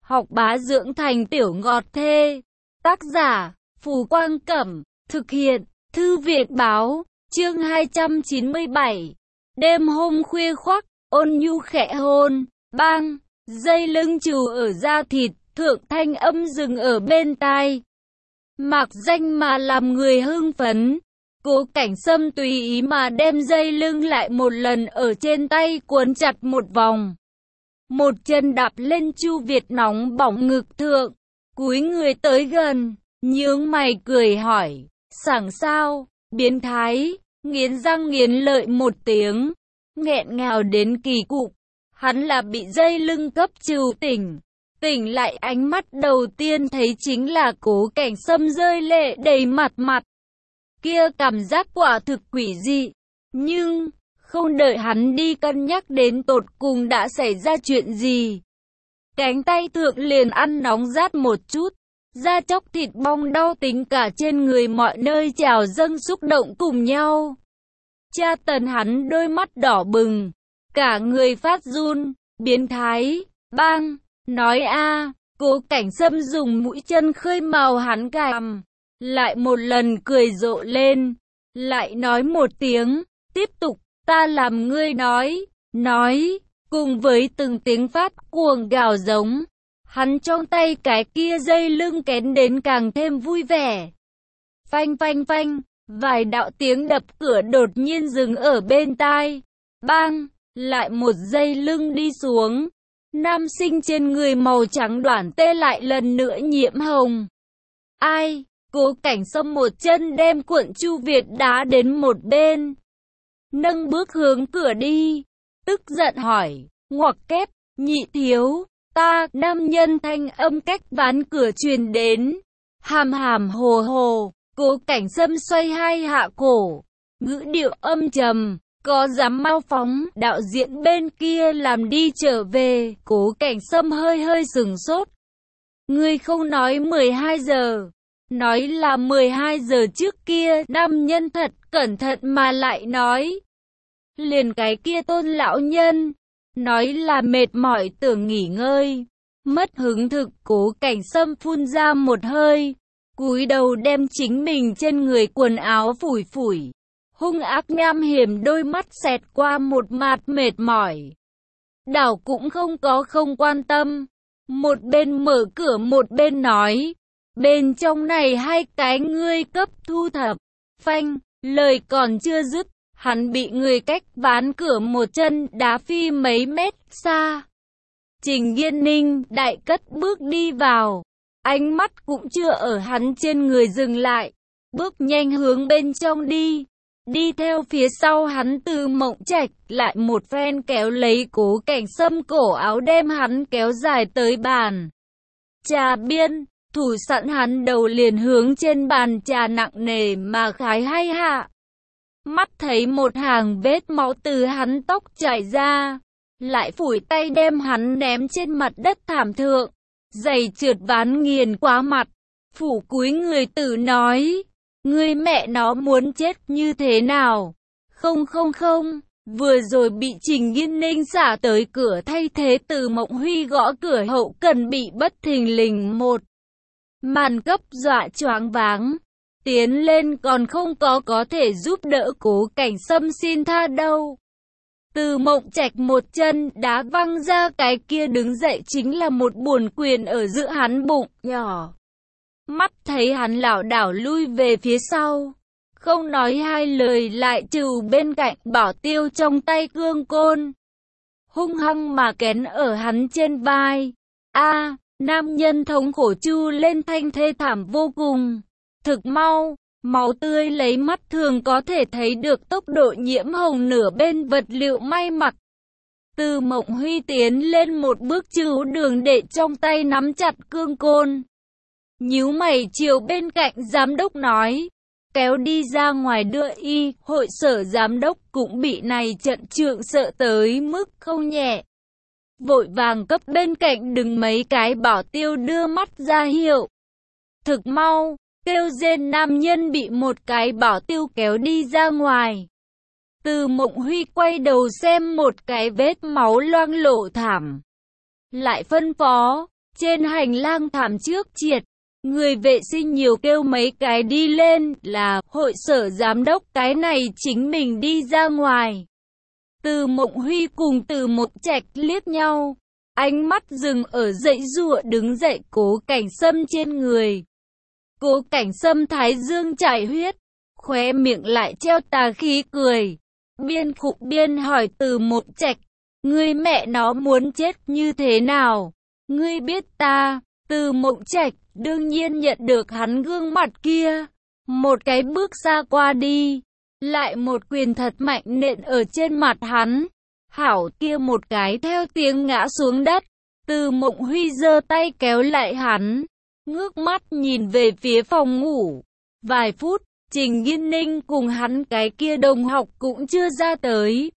học bá dưỡng thành tiểu ngọt thê. Tác giả, Phù Quang Cẩm, thực hiện, Thư viện Báo, chương 297. Đêm hôm khuya khoắt, ôn nhu khẽ hôn, bang, dây lưng trù ở da thịt, thượng thanh âm dừng ở bên tai. Mạc danh mà làm người hưng phấn. Cố Cảnh Sâm tùy ý mà đem dây lưng lại một lần ở trên tay cuốn chặt một vòng. Một chân đạp lên Chu Việt nóng bỏng ngực thượng, cúi người tới gần, nhướng mày cười hỏi, sảng sao, biến thái, nghiến răng nghiến lợi một tiếng, nghẹn ngào đến kỳ cục. Hắn là bị dây lưng cấp trừ tỉnh. Tỉnh lại ánh mắt đầu tiên thấy chính là Cố Cảnh Sâm rơi lệ đầy mặt. Kia cảm giác quả thực quỷ dị. Nhưng, không đợi hắn đi cân nhắc đến tột cùng đã xảy ra chuyện gì. Cánh tay thượng liền ăn nóng rát một chút. Da chóc thịt bong đau tính cả trên người mọi nơi trào dâng xúc động cùng nhau. Tra tấn hắn đôi mắt đỏ bừng. Cả người phát run, biến thái, bang. Nói a, Cố Cảnh Sâm dùng mũi chân khơi màu hắn cằm, lại một lần cười rộ lên, lại nói một tiếng, tiếp tục, ta làm ngươi nói, cùng với từng tiếng phát cuồng gào giống, hắn trong tay cái kia dây lưng kén đến càng thêm vui vẻ. Phanh phanh phanh, vài đạo tiếng đập cửa đột nhiên dừng ở bên tai, bang, lại một dây lưng đi xuống. Nam sinh trên người màu trắng đoản tê lại lần nữa nhiễm hồng. Ai? Cố Cảnh Sâm một chân đem cuộn Chu Việt đá đến một bên. Nâng bước hướng cửa đi. Tức giận hỏi. Ngoặc kép, nhị thiếu, ta, nam nhân thanh âm cách ván cửa truyền đến. Hàm hàm hồ hồ, Cố Cảnh Sâm xoay hai hạ cổ. Ngữ điệu âm trầm. Có dám mau phóng, đạo diễn bên kia làm đi trở về, Cố Cảnh Sâm hơi sửng sốt. Ngươi không nói 12 giờ, nói là 12 giờ trước kia, nam nhân thật cẩn thận mà lại nói. Liền cái kia Tôn lão nhân, nói là mệt mỏi tưởng nghỉ ngơi, mất hứng thực. Cố Cảnh Sâm phun ra một hơi, cúi đầu đem chính mình trên người quần áo phủi phủi. Hung ác nham hiểm đôi mắt xẹt qua một mặt mệt mỏi. Đảo cũng không quan tâm. Một bên mở cửa một bên nói. Bên trong này hai cái ngươi cấp thu thập. Phanh, lời còn chưa dứt. Hắn bị người cách ván cửa một chân đá phi mấy mét xa. Trình Nghiên Ninh đại cất bước đi vào. Ánh mắt cũng chưa ở hắn trên người dừng lại. Bước nhanh hướng bên trong đi. Đi theo phía sau hắn Từ Mộng Trạch lại một phen kéo lấy Cố Cảnh Sâm cổ áo đem hắn kéo dài tới bàn trà biên, thủ sẵn hắn đầu liền hướng trên bàn trà nặng nề mà khái hay hạ. Mắt thấy một hàng vết máu từ hắn tóc chảy ra, lại phủi tay đem hắn ném trên mặt đất thảm thượng, giày trượt ván nghiền quá mặt, phủ cúi người tự nói. Ngươi mẹ nó muốn chết như thế nào? Không, vừa rồi bị Trình Nghiên Ninh xả tới cửa thay thế Từ Mộng Huy gõ cửa hậu cần bị bất thình lình một màn cấp dọa choáng váng. Tiến lên còn không có thể giúp đỡ Cố Cảnh Sâm xin tha đâu. Từ Mộng Trạch một chân đá văng ra cái kia đứng dậy chính là một buồn quyền ở giữa hắn bụng nhỏ. Mắt thấy hắn lảo đảo lui về phía sau, không nói hai lời lại trừ bên cạnh Bảo Tiêu trong tay cương côn, hung hăng mà kén ở hắn trên vai. A, nam nhân thống khổ chu lên thanh thê thảm vô cùng. Thực mau, máu tươi lấy mắt thường có thể thấy được tốc độ nhiễm hồng nửa bên vật liệu may mặc. Từ Mộng Huy tiến lên một bước trừ đường để trong tay nắm chặt cương côn. Nhíu mày chiều bên cạnh giám đốc nói, kéo đi ra ngoài đưa y, hội sở giám đốc cũng bị này trận trượng sợ tới mức không nhẹ. Vội vàng cấp bên cạnh đứng mấy cái bảo tiêu đưa mắt ra hiệu. Thực mau, kêu rên nam nhân bị một cái bảo tiêu kéo đi ra ngoài. Từ Mộng Huy quay đầu xem một cái vết máu loang lổ thảm. Lại phân phó, Trên hành lang thảm trước triệt, người vệ sinh nhiều kêu mấy cái đi lên là hội sở giám đốc cái này chính mình đi ra ngoài. Từ Mộng Huy cùng Từ Mộng Trạch liếc nhau, ánh mắt dừng ở dãy giụa đứng dậy Cố Cảnh Sâm trên người. Cố Cảnh Sâm thái dương chảy huyết, khóe miệng lại treo tà khí cười. Biên khục biên hỏi Từ Mộng Trạch, ngươi mẹ nó muốn chết như thế nào? Ngươi biết ta? Từ Mộng Trạch đương nhiên nhận được hắn gương mặt kia. Một cái bước xa qua đi, lại một quyền thật mạnh nện ở trên mặt hắn. Hảo kia một cái theo tiếng ngã xuống đất. Từ Mộng Huy giơ tay kéo lại hắn, ngước mắt nhìn về phía phòng ngủ. Vài phút, Trình Nghiên Ninh cùng hắn cái kia đồng học cũng chưa ra tới.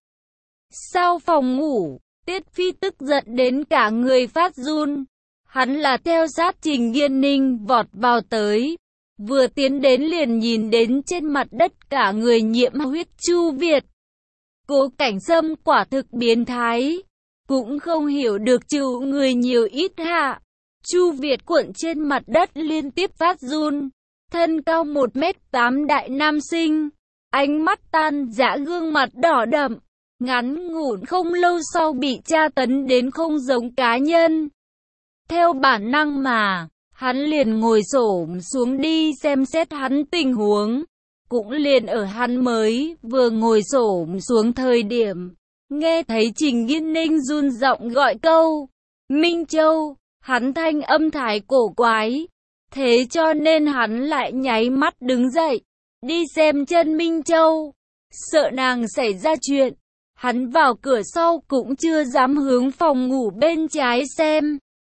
Sau phòng ngủ, Tiết Phi tức giận đến cả người phát run. Hắn là theo sát Trình Nghiên Ninh vọt vào tới. Vừa tiến đến liền nhìn đến trên mặt đất cả người nhiễm huyết Chu Việt. Cố Cảnh Sâm quả thực biến thái, cũng không hiểu được chịu người nhiều ít hạ. Chu Việt cuộn trên mặt đất liên tiếp phát run. Thân cao 1m8 đại nam sinh, ánh mắt tan rã gương mặt đỏ đậm, ngắn ngủn không lâu sau bị tra tấn đến không giống cá nhân. Theo bản năng mà, hắn liền ngồi xổm xuống đi xem xét hắn tình huống. Cũng liền ở hắn mới vừa ngồi xổm xuống thời điểm, nghe thấy Trình Nghiên Ninh run giọng gọi câu Minh Châu, hắn thanh âm thái cổ quái. Thế cho nên hắn lại nháy mắt đứng dậy, đi xem chân Minh Châu. Sợ nàng xảy ra chuyện, hắn vào cửa sau cũng chưa dám hướng phòng ngủ bên trái xem.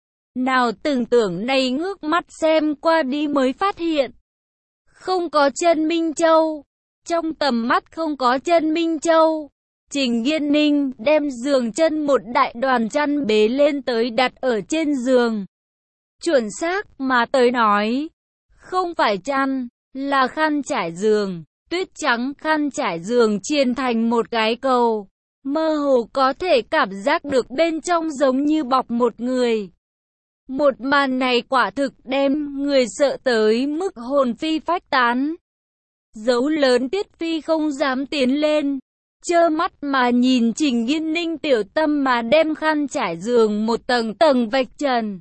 Nào tưởng tượng này ngước mắt xem qua đi mới phát hiện. Không có chân Minh Châu, trong tầm mắt không có chân Minh Châu. Trình Nghiên Ninh đem giường chân một đại đoàn chăn bế lên tới đặt ở trên giường. Chuẩn xác mà tới nói, không phải chăn, là khăn trải giường. Tuyết trắng khăn trải giường chiên thành một cái cầu, mơ hồ có thể cảm giác được bên trong giống như bọc một người. Một màn này quả thực đem người sợ tới mức hồn phi phách tán. Dấu lớn Tiết Phi không dám tiến lên, trơ mắt mà nhìn Trình Nghiên Ninh tiểu tâm mà đem khăn trải giường một tầng tầng vạch trần,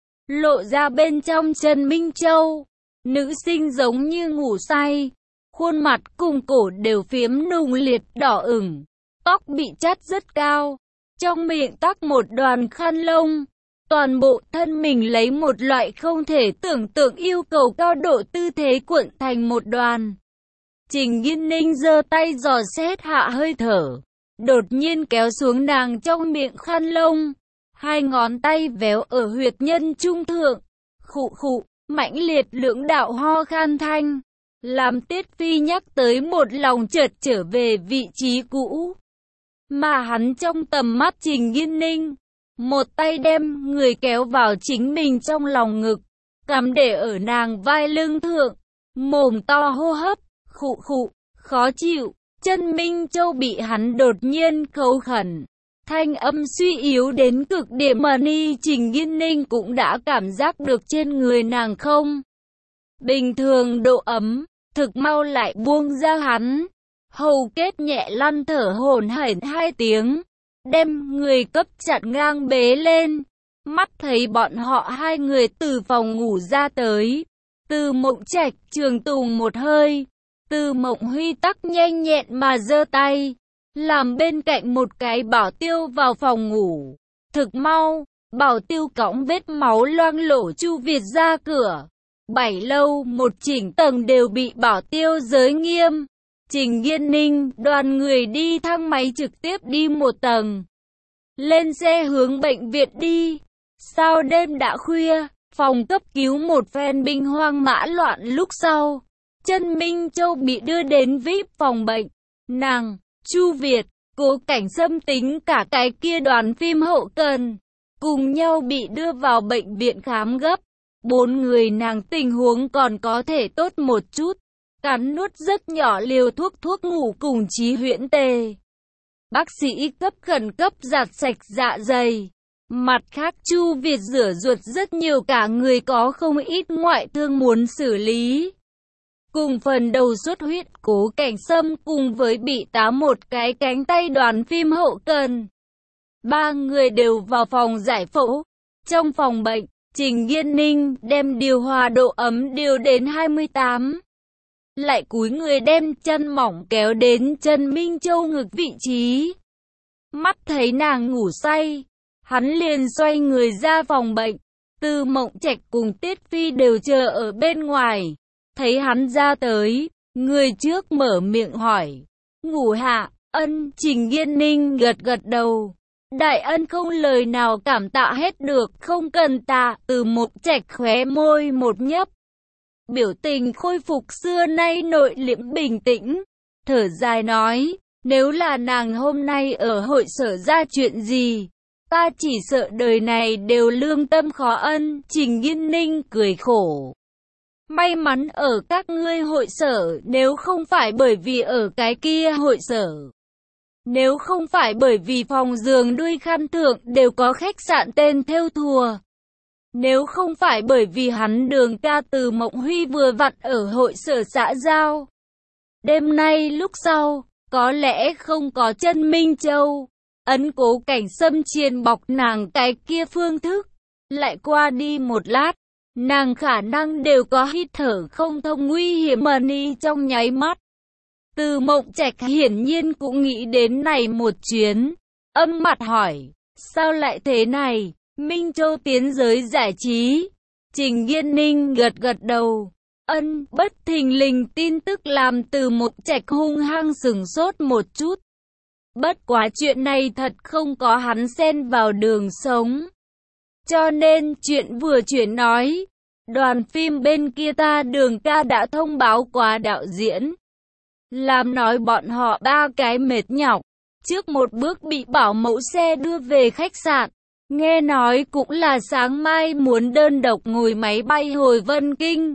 lộ ra bên trong chân Minh Châu. Nữ sinh giống như ngủ say, khuôn mặt cùng cổ đều phiếm nùng liệt đỏ ửng, tóc bị chắt rất cao, trong miệng tắc một đoàn khăn lông. Toàn bộ thân mình lấy một loại không thể tưởng tượng yêu cầu cao độ tư thế cuộn thành một đoàn. Trình Nghiên Ninh giơ tay dò xét hạ hơi thở, đột nhiên kéo xuống nàng trong miệng khăn lông. Hai ngón tay véo ở huyệt nhân trung thượng, khụ khụ, mãnh liệt lưỡng đạo ho khan thanh, làm Tiết Phi nhắc tới một lòng chợt trở về vị trí cũ. Mà hắn trong tầm mắt Trình Nghiên Ninh, một tay đem người kéo vào chính mình trong lòng ngực, cắm để ở nàng vai lưng thượng, mồm to hô hấp, khụ khụ, khó chịu. Chân Minh Châu bị hắn đột nhiên khấu khẩn, thanh âm suy yếu đến cực điểm mà Trình Nghiên Ninh cũng đã cảm giác được trên người nàng không bình thường độ ấm, thực mau lại buông ra hắn. Hầu Kết nhẹ lăn thở hổn hển 2 tiếng, đem người cấp chặt ngang bế lên. Mắt thấy bọn họ hai người từ phòng ngủ ra tới, Từ Mộng Trạch trường tùng một hơi, Từ Mộng Huy tắc nhanh nhẹn mà giơ tay, làm bên cạnh một cái bảo tiêu vào phòng ngủ. Thực mau, bảo tiêu cõng vết máu loang lổ Chu Việt ra cửa. 7 lâu một chỉnh tầng đều bị bảo tiêu giới nghiêm. Trình Nghiên Ninh đoàn người đi thang máy trực tiếp đi một tầng, lên xe hướng bệnh viện đi. Sau đêm đã khuya, phòng cấp cứu một phen binh hoang mã loạn lúc sau, chân Minh Châu bị đưa đến VIP phòng bệnh. Nàng, Chu Việt, Cố Cảnh Sâm tính cả cái kia đoàn phim hậu cần, cùng nhau bị đưa vào bệnh viện khám gấp. 4 người nàng tình huống còn có thể tốt một chút, cắn nuốt rất nhỏ liều thuốc ngủ cùng trí huyễn tề. Bác sĩ cấp khẩn cấp giặt sạch dạ dày, Mặt khác Chu Việt rửa ruột rất nhiều, cả người có không ít ngoại thương muốn xử lý. Cùng phần đầu xuất huyết, Cố Cảnh Sâm cùng với bị tá một cái cánh tay đoàn phim hậu cần. Ba người đều vào phòng giải phẫu. Trong phòng bệnh, Trình Nghiên Ninh đem điều hòa độ ấm điều đến 28. Lại cúi người đem chân mỏng kéo đến chân Minh Châu ngực vị trí. Mắt thấy nàng ngủ say, hắn liền xoay người ra phòng bệnh. Từ Mộng Trạch cùng Tiết Phi đều chờ ở bên ngoài. Thấy hắn ra tới, người trước mở miệng hỏi. Ngủ hạ, ân. Trình Nghiên Ninh gật gật đầu. Đại ân không lời nào cảm tạ hết được, không cần tạ. Từ Mộng Trạch khóe môi một nhấp. Biểu tình khôi phục xưa nay nội liễm bình tĩnh. Thở dài nói, nếu là nàng hôm nay ở hội sở ra chuyện gì, ta chỉ sợ đời này đều lương tâm khó ân. Trình Nghiên Ninh cười khổ. May mắn ở các ngươi hội sở, nếu không phải bởi vì ở cái kia hội sở. Nếu không phải bởi vì phòng giường đuôi khăn thượng đều có khách sạn tên theo thùa. Nếu không phải bởi vì hắn Đường ca Từ Mộng Huy vừa vặn ở hội sở xã giao. Đêm nay lúc sau, có lẽ không có chân Minh Châu. Ấn Cố Cảnh Sâm chiền bọc nàng cái kia phương thức. Lại qua đi một lát, nàng khả năng đều có hít thở không thông nguy hiểm mà ni trong nháy mắt. Từ Mộng Trạch hiển nhiên cũng nghĩ đến này một chuyến. Âm mặt hỏi, sao lại thế này? Minh Châu tiến giới giải trí. Trình Nghiên Ninh gật gật đầu. Ân, bất thình lình tin tức làm Từ Mộng Trạch hung hăng sửng sốt một chút. Bất quá chuyện này thật không có hắn xen vào đường sống. Cho nên chuyện vừa chuyển nói, đoàn phim bên kia ta Đường ca đã thông báo qua đạo diễn. Làm nói bọn họ ba cái mệt nhọc, trước một bước bị bảo mẫu xe đưa về khách sạn. Nghe nói cũng là sáng mai muốn đơn độc ngồi máy bay hồi Vân Kinh.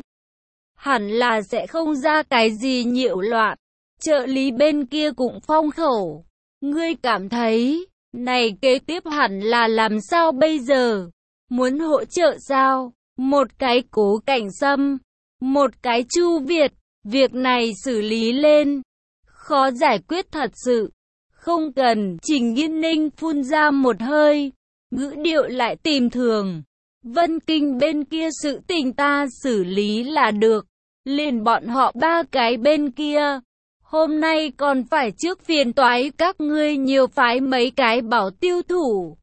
Hẳn là sẽ không ra cái gì nhiễu loạn. Trợ lý bên kia cũng phong khẩu. Ngươi cảm thấy, này kế tiếp hẳn là làm sao bây giờ? Muốn hỗ trợ sao? Một cái Cố Cảnh Sâm, một cái Chu Việt. Việc này xử lý lên, khó giải quyết thật sự. Không cần. Trình Nghiên Ninh phun ra một hơi, ngữ điệu lại tìm thường. Vân Kinh bên kia sự tình ta xử lý là được. Liền bọn họ ba cái bên kia, hôm nay còn phải trước phiền toái các ngươi nhiều phái mấy cái bảo tiêu thủ.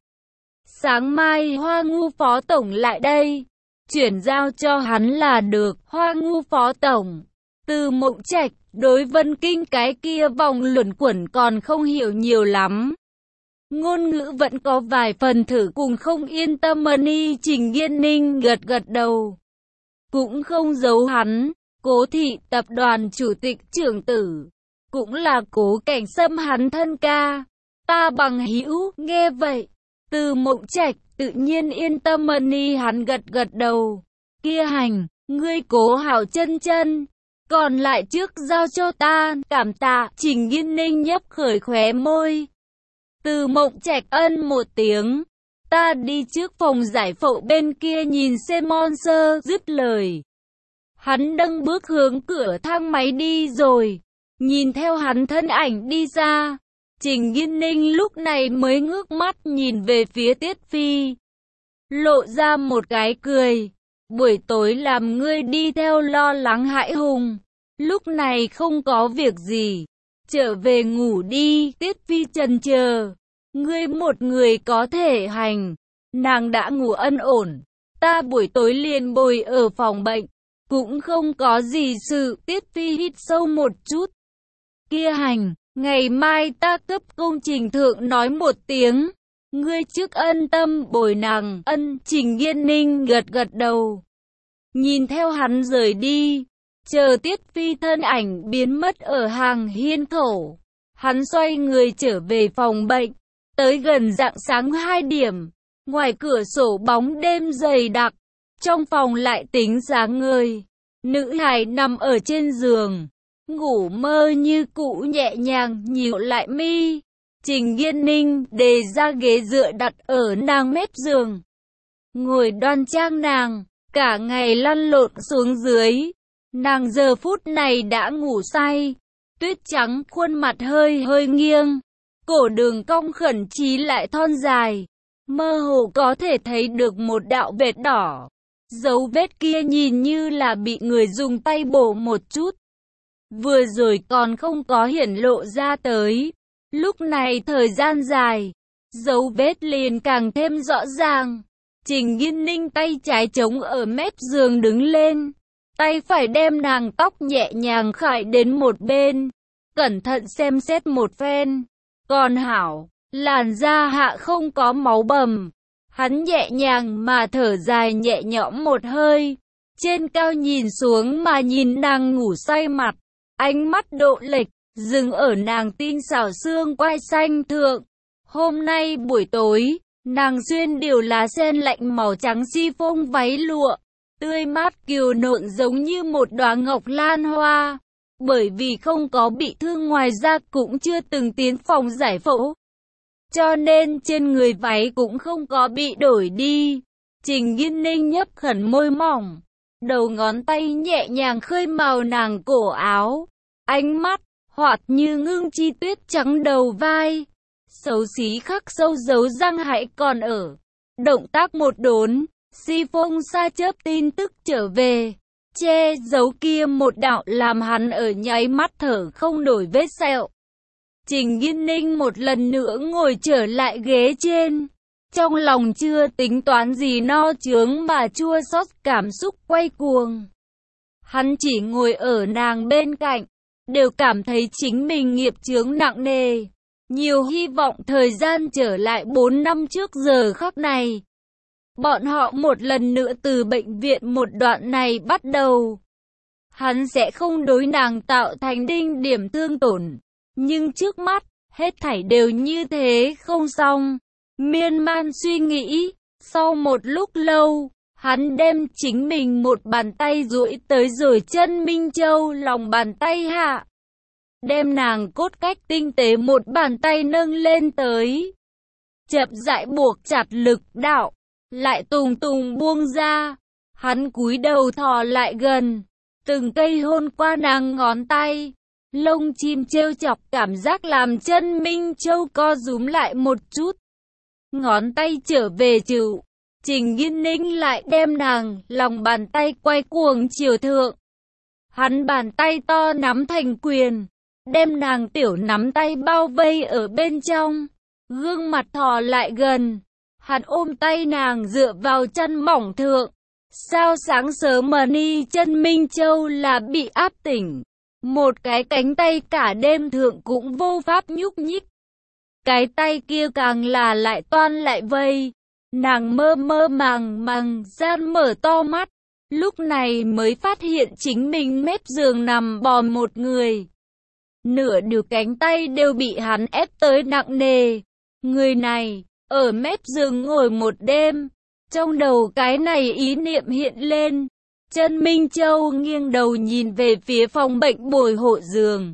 Sáng mai Hoa Ngu phó tổng lại đây, chuyển giao cho hắn là được. Hoa Ngu phó tổng. Từ Mộng Trạch đối Vân Kinh cái kia vòng luẩn quẩn còn không hiểu nhiều lắm. Ngôn ngữ vẫn có vài phần thử cùng không yên tâm ni. Trình Nghiên Ninh gật gật đầu. Cũng không giấu hắn, Cố thị tập đoàn chủ tịch trưởng tử, cũng là Cố Cảnh Sâm hắn thân ca. Ta bằng hữu. Nghe vậy, Từ Mộng Trạch tự nhiên yên tâm ni. Hắn gật gật đầu. Kia hành, ngươi cố hảo chân chân. Còn lại trước giao cho ta, cảm tạ. Trình Nghiên Ninh nhấp khởi khóe môi. Từ Mộng Trạch ân một tiếng. Ta đi trước phòng giải phẫu bên kia nhìn xem monster. Dứt lời, hắn đâng bước hướng cửa thang máy đi rồi. Nhìn theo hắn thân ảnh đi ra, Trình Nghiên Ninh lúc này mới ngước mắt nhìn về phía Tiết Phi, lộ ra một cái cười. Buổi tối làm ngươi đi theo lo lắng hãi hùng, lúc này không có việc gì, trở về ngủ đi. Tiết Phi chần chờ, ngươi một người có thể hành. Nàng đã ngủ ân ổn, ta buổi tối liền bồi ở phòng bệnh, cũng không có gì sự. Tiết Phi hít sâu một chút. Kia hành, ngày mai ta cấp công trình thượng nói một tiếng, ngươi trước ân tâm bồi nàng. Ân. Trình Nghiên Ninh gật gật đầu, nhìn theo hắn rời đi. Chờ Tiết Phi thân ảnh biến mất ở hàng hiên khẩu, hắn xoay người trở về phòng bệnh. Tới gần rạng sáng 2 điểm, ngoài cửa sổ bóng đêm dày đặc, trong phòng lại tính sáng ngời. Nữ hài nằm ở trên giường, ngủ mơ như cũ nhẹ nhàng nhíu lại mi, Trình Nghiên Ninh đề ra ghế dựa đặt ở nàng mép giường. Ngồi đoan trang nàng, cả ngày lăn lộn xuống dưới. Nàng giờ phút này đã ngủ say, tuyết trắng khuôn mặt hơi hơi nghiêng. Cổ đường cong khẩn trí lại thon dài. Mơ hồ có thể thấy được một đạo vết đỏ. Dấu vết kia nhìn như là bị người dùng tay bổ một chút. Vừa rồi còn không có hiển lộ ra tới. Lúc này thời gian dài, dấu vết liền càng thêm rõ ràng. Trình Nghiên Ninh tay trái chống ở mép giường đứng lên. Tay phải đem nàng tóc nhẹ nhàng khải đến một bên. Cẩn thận xem xét một phen. Còn hảo, làn da hạ không có máu bầm. Hắn nhẹ nhàng mà thở dài nhẹ nhõm một hơi. Trên cao nhìn xuống mà nhìn nàng ngủ say mặt. Ánh mắt độ lệch, dừng ở nàng tinh xảo xương quai xanh thượng. Hôm nay buổi tối, nàng xuyên điều lá sen lạnh màu trắng chiffon váy lụa. Tươi mát kiều nộn giống như một đóa ngọc lan hoa. Bởi vì không có bị thương ngoài ra cũng chưa từng tiến phòng giải phẫu. Cho nên trên người váy cũng không có bị đổi đi. Trình Nghiên Ninh nhấp khẩn môi mỏng. Đầu ngón tay nhẹ nhàng khơi màu nàng cổ áo. Ánh mắt, hoạt như ngưng chi tuyết trắng đầu vai. Xấu xí khắc sâu dấu răng hãy còn ở. Động tác một đốn, chiffon sa chớp tin tức trở về. Che giấu kia một đạo làm hắn ở nháy mắt thở không nổi vết sẹo. Trình Nghiên Ninh một lần nữa ngồi trở lại ghế trên. Trong lòng chưa tính toán gì no chướng mà chua xót cảm xúc quay cuồng. Hắn chỉ ngồi ở nàng bên cạnh, đều cảm thấy chính mình nghiệp chướng nặng nề. Nhiều hy vọng thời gian trở lại 4 năm trước giờ khắc này. Bọn họ một lần nữa từ bệnh viện một đoạn này bắt đầu. Hắn sẽ không đối nàng tạo thành đinh điểm thương tổn. Nhưng trước mắt, hết thảy đều như thế không xong. Miên man suy nghĩ, sau một lúc lâu, hắn đem chính mình một bàn tay duỗi tới rồi chân Minh Châu lòng bàn tay hạ. Đem nàng cốt cách tinh tế một bàn tay nâng lên tới. Chậm rãi buộc chặt lực đạo, lại tùng tùng buông ra. Hắn cúi đầu thò lại gần, từng cây hôn qua nàng ngón tay. Lông chim trêu chọc cảm giác làm chân Minh Châu co rúm lại một chút. Ngón tay trở về chịu. Trình Nghiên Ninh lại đem nàng lòng bàn tay quay cuồng chiều thượng. Hắn bàn tay to nắm thành quyền, đem nàng tiểu nắm tay bao vây ở bên trong. Gương mặt thò lại gần, hắn ôm tay nàng dựa vào chân mỏng thượng. Sao sáng sớm mà ni chân Minh Châu là bị áp tỉnh. Một cái cánh tay cả đêm thượng cũng vô pháp nhúc nhích. Cái tay kia càng là lại toan lại vây. Nàng mơ mơ màng màng gian mở to mắt. Lúc này mới phát hiện chính mình mép giường nằm bò một người. Nửa điều cánh tay đều bị hắn ép tới nặng nề. Người này, ở mép giường ngồi một đêm. Trong đầu cái này ý niệm hiện lên. Chân Minh Châu nghiêng đầu nhìn về phía phòng bệnh bồi hộ giường.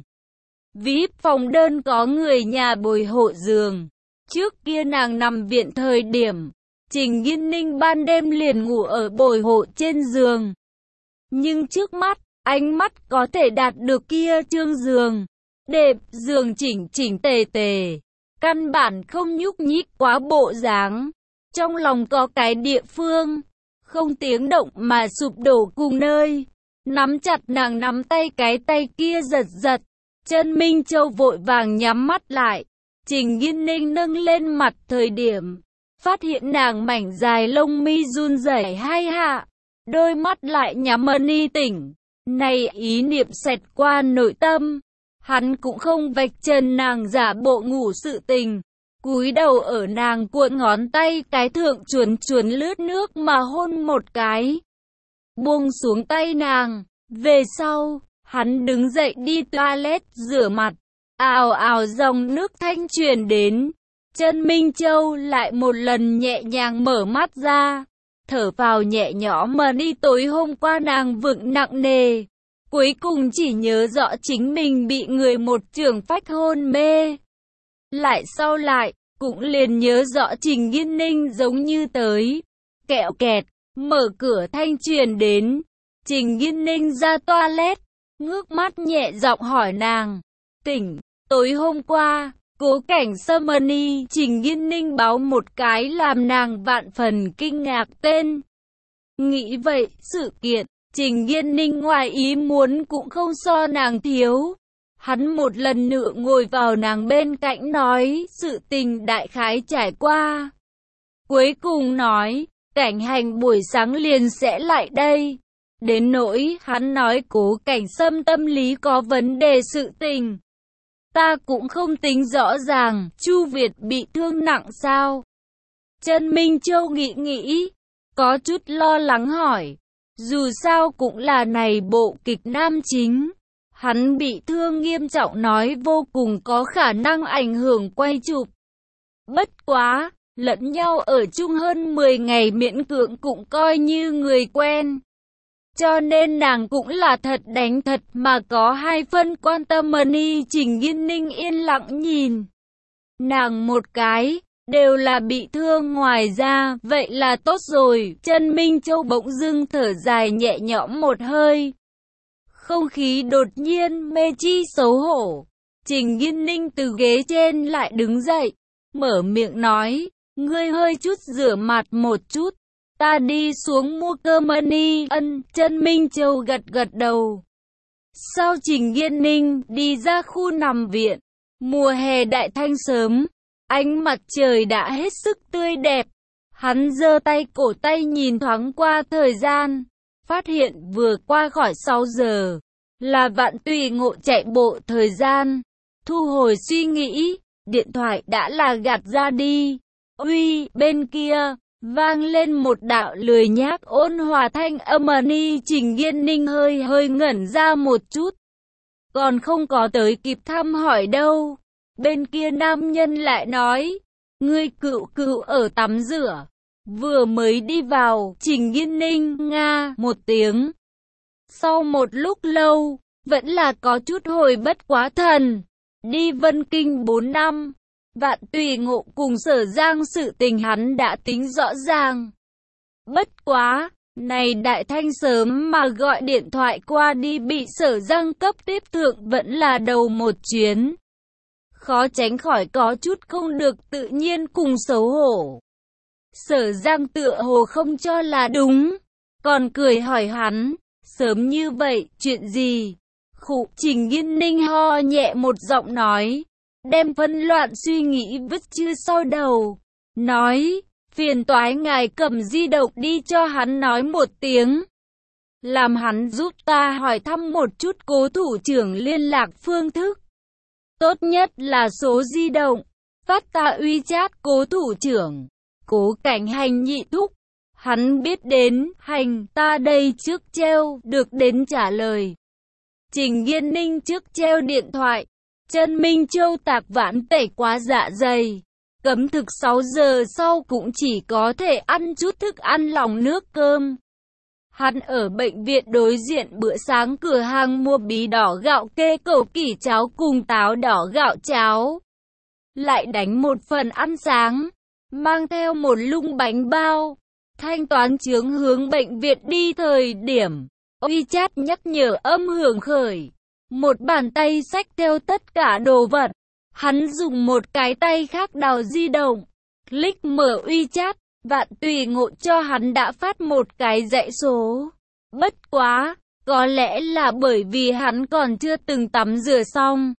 VIP phòng đơn có người nhà bồi hộ giường. Trước kia nàng nằm viện thời điểm, Trình Nghiên Ninh ban đêm liền ngủ ở bồi hộ trên giường. Nhưng trước mắt, ánh mắt có thể đạt được kia trương giường. Đệm giường chỉnh chỉnh tề tề. Căn bản không nhúc nhích quá bộ dáng. Trong lòng có cái địa phương, không tiếng động mà sụp đổ cùng nơi. Nắm chặt nàng nắm tay cái tay kia giật giật. Chân Minh Châu vội vàng nhắm mắt lại. Trình Nghiên Ninh nâng lên mặt thời điểm, phát hiện nàng mảnh dài lông mi run rẩy hai hạ. Đôi mắt lại nhắm ni tỉnh. Này ý niệm xẹt qua nội tâm. Hắn cũng không vạch trần nàng giả bộ ngủ sự tình. Cúi đầu ở nàng cuộn ngón tay cái thượng chuồn chuồn lướt nước mà hôn một cái. Buông xuống tay nàng. Về sau, hắn đứng dậy đi toilet rửa mặt. Ào ào dòng nước thanh truyền đến. Chân Minh Châu lại một lần nhẹ nhàng mở mắt ra. Thở vào nhẹ nhõm mà đi tối hôm qua nàng vựng nặng nề. Cuối cùng chỉ nhớ rõ chính mình bị người một chưởng phách hôn mê. Lại sau lại, cũng liền nhớ rõ Trình Nghiên Ninh giống như tới. Kẹo kẹt, mở cửa thanh truyền đến. Trình Nghiên Ninh ra toilet, ngước mắt nhẹ giọng hỏi nàng. Tỉnh, tối hôm qua, Cố Cảnh Summoning, Trình Nghiên Ninh báo một cái làm nàng vạn phần kinh ngạc tên. Nghĩ vậy, sự kiện, Trình Nghiên Ninh ngoài ý muốn cũng không so nàng thiếu. Hắn một lần nữa ngồi vào nàng bên cạnh nói sự tình đại khái trải qua. Cuối cùng nói, Cảnh Hành buổi sáng liền sẽ lại đây. Đến nỗi hắn nói Cố Cảnh Sâm tâm lý có vấn đề sự tình. Ta cũng không tính rõ ràng, Chu Việt bị thương nặng sao? Trần Minh Châu nghĩ, có chút lo lắng hỏi. Dù sao cũng là này bộ kịch nam chính. Hắn bị thương nghiêm trọng nói vô cùng có khả năng ảnh hưởng quay chụp. Bất quá, lẫn nhau ở chung hơn 10 ngày miễn cưỡng cũng coi như người quen. Cho nên nàng cũng là thật đánh thật mà có hai phân quan tâm mani. Trình Nghiên Ninh yên lặng nhìn nàng một cái, đều là bị thương ngoài ra, vậy là tốt rồi. Trần Minh Châu bỗng dưng thở dài nhẹ nhõm một hơi. Không khí đột nhiên mê chi xấu hổ. Trình Nghiên Ninh từ ghế trên lại đứng dậy, mở miệng nói, ngươi hơi chút rửa mặt một chút. Ta đi xuống mua cơm mani. Ân. Trần Minh Châu gật gật đầu. Sau Trình Nghiên Ninh đi ra khu nằm viện. Mùa hè đại thanh sớm, ánh mặt trời đã hết sức tươi đẹp. Hắn giơ tay cổ tay nhìn thoáng qua thời gian, phát hiện vừa qua khỏi 6 giờ, là Vạn Tùy Ngộ chạy bộ thời gian. Thu hồi suy nghĩ, điện thoại đã là gạt ra đi. Uy, bên kia vang lên một đạo lười nhác ôn hòa thanh âm mani. Trình Nghiên Ninh hơi ngẩn ra một chút, còn không có tới kịp thăm hỏi đâu. Bên kia nam nhân lại nói, ngươi cựu ở tắm rửa, vừa mới đi vào. Trình Nghiên Ninh nga một tiếng. Sau một lúc lâu, vẫn là có chút hồi bất quá thần. Đi Vân Kinh 4 năm, Vạn Tùy Ngộ cùng Sở Giang sự tình hắn đã tính rõ ràng. Bất quá, này đại thanh sớm mà gọi điện thoại qua đi bị Sở Giang cấp tiếp thượng vẫn là đầu một chuyến. Khó tránh khỏi có chút không được tự nhiên cùng xấu hổ. Sở Giang tựa hồ không cho là đúng, còn cười hỏi hắn, sớm như vậy, chuyện gì? Khụ. Trình Nghiên Ninh ho nhẹ một giọng nói, đem phân loạn suy nghĩ vứt chưa sau đầu. Nói, phiền toái ngài cầm di động đi cho hắn nói một tiếng. Làm hắn giúp ta hỏi thăm một chút Cố thủ trưởng liên lạc phương thức. Tốt nhất là số di động, phát ta WeChat Cố thủ trưởng. Cố Cảnh Hành nhị thúc. Hắn biết đến, hành, ta đây trước treo, được đến trả lời. Trình Nghiên Ninh trước treo điện thoại. Trần Minh Châu tạc vãn tẩy quá dạ dày. Cấm thực 6 giờ sau cũng chỉ có thể ăn chút thức ăn lòng nước cơm. Hắn ở bệnh viện đối diện bữa sáng cửa hàng mua bí đỏ gạo kê cầu kỷ cháo cùng táo đỏ gạo cháo. Lại đánh một phần ăn sáng, mang theo một lung bánh bao. Thanh toán chướng hướng bệnh viện đi thời điểm, WeChat nhắc nhở âm hưởng khởi. Một bàn tay xách theo tất cả đồ vật. Hắn dùng một cái tay khác đào di động, click mở WeChat. Vạn Tùy Ngộ cho hắn đã phát một cái dãy số. Bất quá, có lẽ là bởi vì hắn còn chưa từng tắm rửa xong.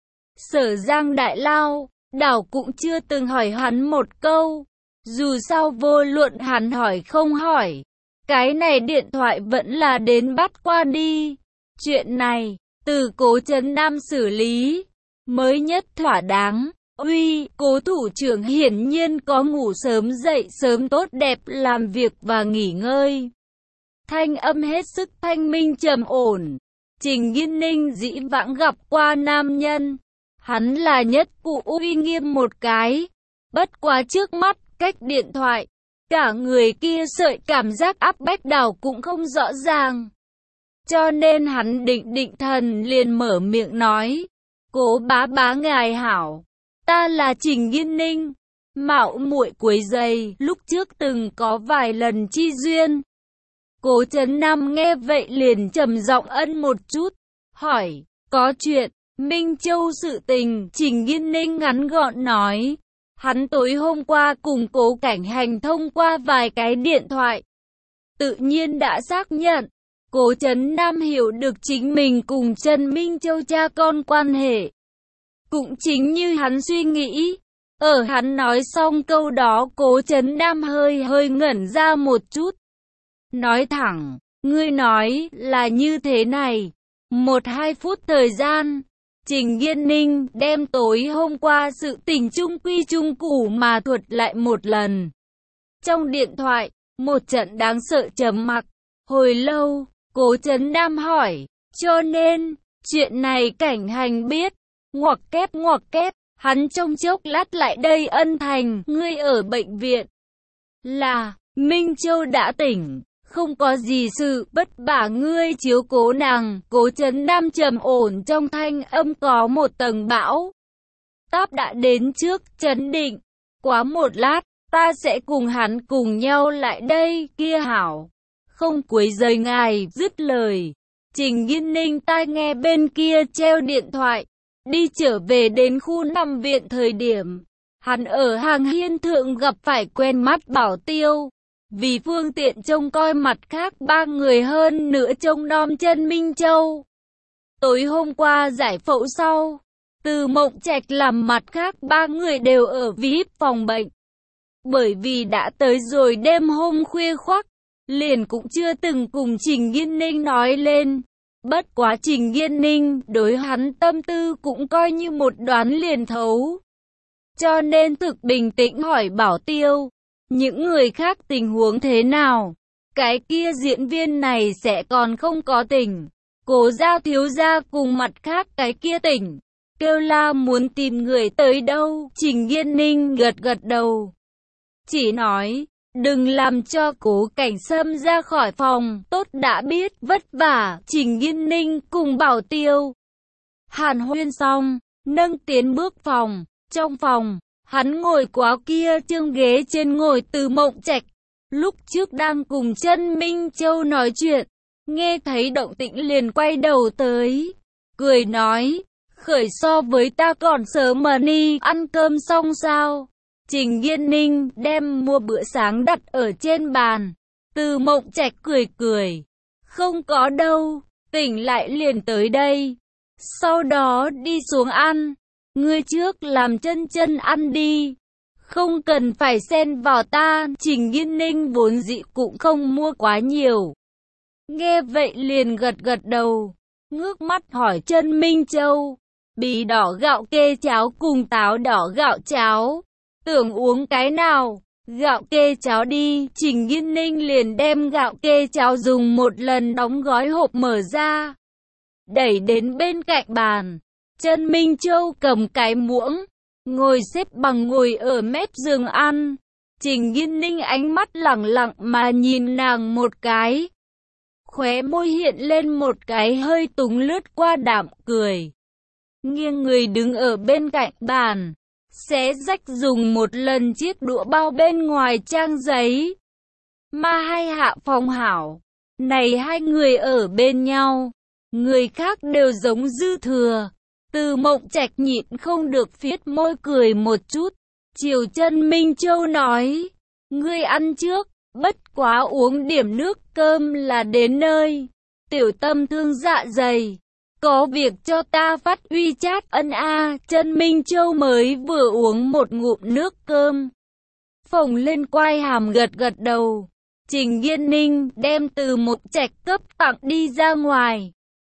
Sở Giang đại lao, đảo cũng chưa từng hỏi hắn một câu. Dù sao vô luận hắn hỏi không hỏi, cái này điện thoại vẫn là đến bắt qua đi. Chuyện này, từ Cố Trấn Nam xử lý, mới nhất thỏa đáng. Uy, Cố thủ trưởng hiển nhiên có ngủ sớm dậy sớm tốt đẹp làm việc và nghỉ ngơi. Thanh âm hết sức thanh minh trầm ổn. Trình Nghiên Ninh dĩ vãng gặp qua nam nhân, hắn là nhất cụ uy nghiêm một cái. Bất quá trước mắt, cách điện thoại, cả người kia sợi cảm giác áp bách đảo cũng không rõ ràng. Cho nên hắn định thần liền mở miệng nói, Cố bá bá ngài hảo. ta là Trình Nghiên Ninh. Mạo muội quấy rầy, lúc trước từng có vài lần chi duyên. Cố Trấn Nam nghe vậy liền trầm giọng ân một chút, hỏi, có chuyện, Minh Châu sự tình, Trình Nghiên Ninh ngắn gọn nói. Hắn tối hôm qua cùng Cố Cảnh Hành thông qua vài cái điện thoại. Tự nhiên đã xác nhận, Cố Trấn Nam hiểu được chính mình cùng Trần Minh Châu cha con quan hệ. Cũng chính như hắn suy nghĩ. Ở hắn nói xong câu đó Cố Trấn Nam hơi ngẩn ra một chút. Nói thẳng, ngươi nói là như thế này. 1-2 phút thời gian, Trình Nghiên Ninh đem tối hôm qua sự tình chung quy chung củ mà thuật lại một lần. Trong điện thoại, một trận đáng sợ trầm mặc. Hồi lâu, Cố Trấn Nam hỏi, cho nên, chuyện này Cảnh Hành biết. Ngoặc kép, hắn trong chốc lát lại đây ân thành, ngươi ở bệnh viện. Là, Minh Châu đã tỉnh, không có gì sự, bất bả ngươi chiếu cố nàng. Cố Trấn Nam trầm ổn trong thanh âm có một tầng bão táp đã đến trước, chấn định. Quá một lát, ta sẽ cùng hắn cùng nhau lại đây, kia hảo. Không quấy rầy ngài, dứt lời. Trình Nghiên Ninh tai nghe bên kia treo điện thoại. Đi trở về đến khu nằm viện thời điểm, hắn ở hàng hiên thượng gặp phải quen mắt Bảo Tiêu. Vì phương tiện trông coi mặt khác 3 người hơn nữa trông nom Trần Minh Châu. Tối hôm qua giải phẫu sau, Từ Mộng Trạch làm mặt khác 3 người đều ở VIP phòng bệnh. Bởi vì đã tới rồi đêm hôm khuya khoắt, liền cũng chưa từng cùng Trình Nghiên Ninh nói lên. Bất quá Trình Nghiên Ninh đối hắn tâm tư cũng coi như một đoán liền thấu. Cho nên thực bình tĩnh hỏi Bảo Tiêu, những người khác tình huống thế nào? Cái kia diễn viên này sẽ còn không có tỉnh. Cố Giao thiếu gia cùng mặt khác cái kia tỉnh. Kêu la muốn tìm người tới đâu? Trình Nghiên Ninh gật đầu. Chỉ nói, đừng làm cho Cố Cảnh Sâm ra khỏi phòng, tốt đã biết, vất vả. Trình Nghiên Ninh cùng Bảo Tiêu hàn huyên xong, nâng tiến bước phòng. Trong phòng, hắn ngồi quá kia chương ghế trên ngồi Từ Mộng Trạch. Lúc trước đang cùng Trần Minh Châu nói chuyện, nghe thấy động tĩnh liền quay đầu tới, cười nói, khởi so với ta còn sớm mà đi, ăn cơm xong sao? Trình Nghiên Ninh đem mua bữa sáng đặt ở trên bàn. Từ Mộng Trạch cười, không có đâu, tỉnh lại liền tới đây. Sau đó đi xuống ăn, ngươi trước làm chân ăn đi. Không cần phải xen vào ta. Trình Nghiên Ninh vốn dĩ cũng không mua quá nhiều. Nghe vậy liền gật đầu, ngước mắt hỏi Trần Minh Châu, bí đỏ gạo kê cháo cùng táo đỏ gạo cháo, tưởng uống cái nào? Gạo kê cháo đi. Trình Nghiên Ninh liền đem gạo kê cháo dùng một lần đóng gói hộp mở ra, đẩy đến bên cạnh bàn. Trần Minh Châu cầm cái muỗng, ngồi xếp bằng ngồi ở mép giường ăn. Trình Nghiên Ninh ánh mắt lẳng mà nhìn nàng một cái, khóe môi hiện lên một cái hơi túng lướt qua đạm cười. Nghiêng người đứng ở bên cạnh bàn, xé rách dùng một lần chiếc đũa bao bên ngoài trang giấy. Mà hai hạ phong hảo, này hai người ở bên nhau, người khác đều giống dư thừa. Từ Mộng Trạch nhịn không được phiết môi cười một chút, chiều Trần Minh Châu nói, ngươi ăn trước, bất quá uống điểm nước cơm là đến nơi. Tiểu Tâm thương dạ dày, có việc cho ta phát uy chat ân a. Trần Minh Châu mới vừa uống một ngụm nước cơm, phồng lên quai hàm gật đầu. Trình Nghiên Ninh đem Từ Mộng Trạch cấp tặng đi ra ngoài.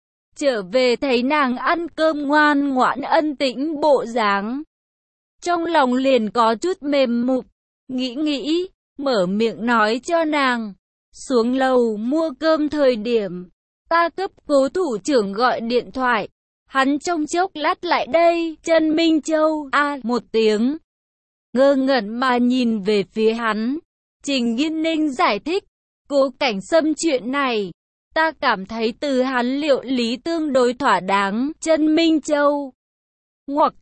Trở về thấy nàng ăn cơm ngoan ngoãn ân tĩnh bộ dáng, trong lòng liền có chút mềm mục, nghĩ, mở miệng nói cho nàng, xuống lầu mua cơm thời điểm, ta cấp Cố thủ trưởng gọi điện thoại, hắn trong chốc lát lại đây. Trần Minh Châu một tiếng, ngơ ngẩn mà nhìn về phía hắn. Trình Nghiên Ninh giải thích, Cố Cảnh Sâm chuyện này, ta cảm thấy từ hắn liệu lý tương đối thỏa đáng. Trần Minh Châu ngoặc kép,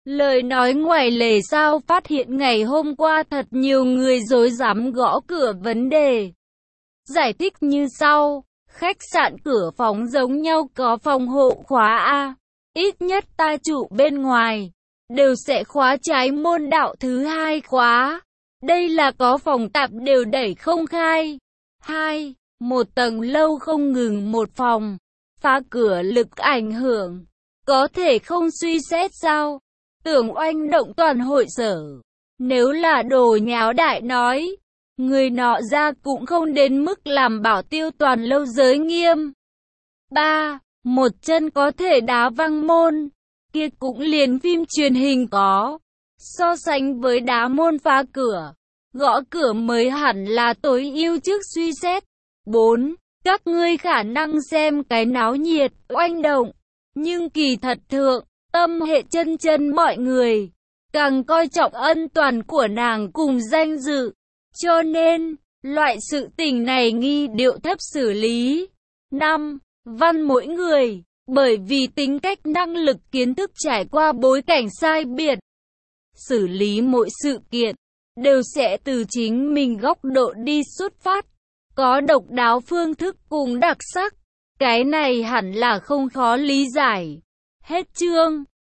Lời nói ngoài lề sao phát hiện ngày hôm qua thật nhiều người rối rắm gõ cửa vấn đề. Giải thích như sau, khách sạn cửa phòng giống nhau có phòng hộ khóa A. Ít nhất ta trụ bên ngoài, đều sẽ khóa trái môn đạo thứ hai khóa. Đây là có phòng tạp đều đẩy không khai. 2. Một tầng lâu không ngừng một phòng, phá cửa lực ảnh hưởng. Có thể không suy xét sao? Tưởng oanh động toàn hội sở. Nếu là đồ nháo đại nói, người nọ ra cũng không đến mức làm bảo tiêu toàn lâu giới nghiêm. 3. Một chân có thể đá văng môn, kia cũng liền phim truyền hình có. So sánh với đá môn phá cửa, gõ cửa mới hẳn là tối ưu trước suy xét. 4. Các ngươi khả năng xem cái náo nhiệt, oanh động, nhưng kỳ thật thượng, tâm hệ chân chân mọi người, càng coi trọng ân toàn của nàng cùng danh dự. Cho nên, loại sự tình này nghi điệu thấp xử lý. 5. Văn mỗi người, bởi vì tính cách năng lực kiến thức trải qua bối cảnh sai biệt. Xử lý mỗi sự kiện, đều sẽ từ chính mình góc độ đi xuất phát. Có độc đáo phương thức cùng đặc sắc. Cái này hẳn là không khó lý giải. Hết chương.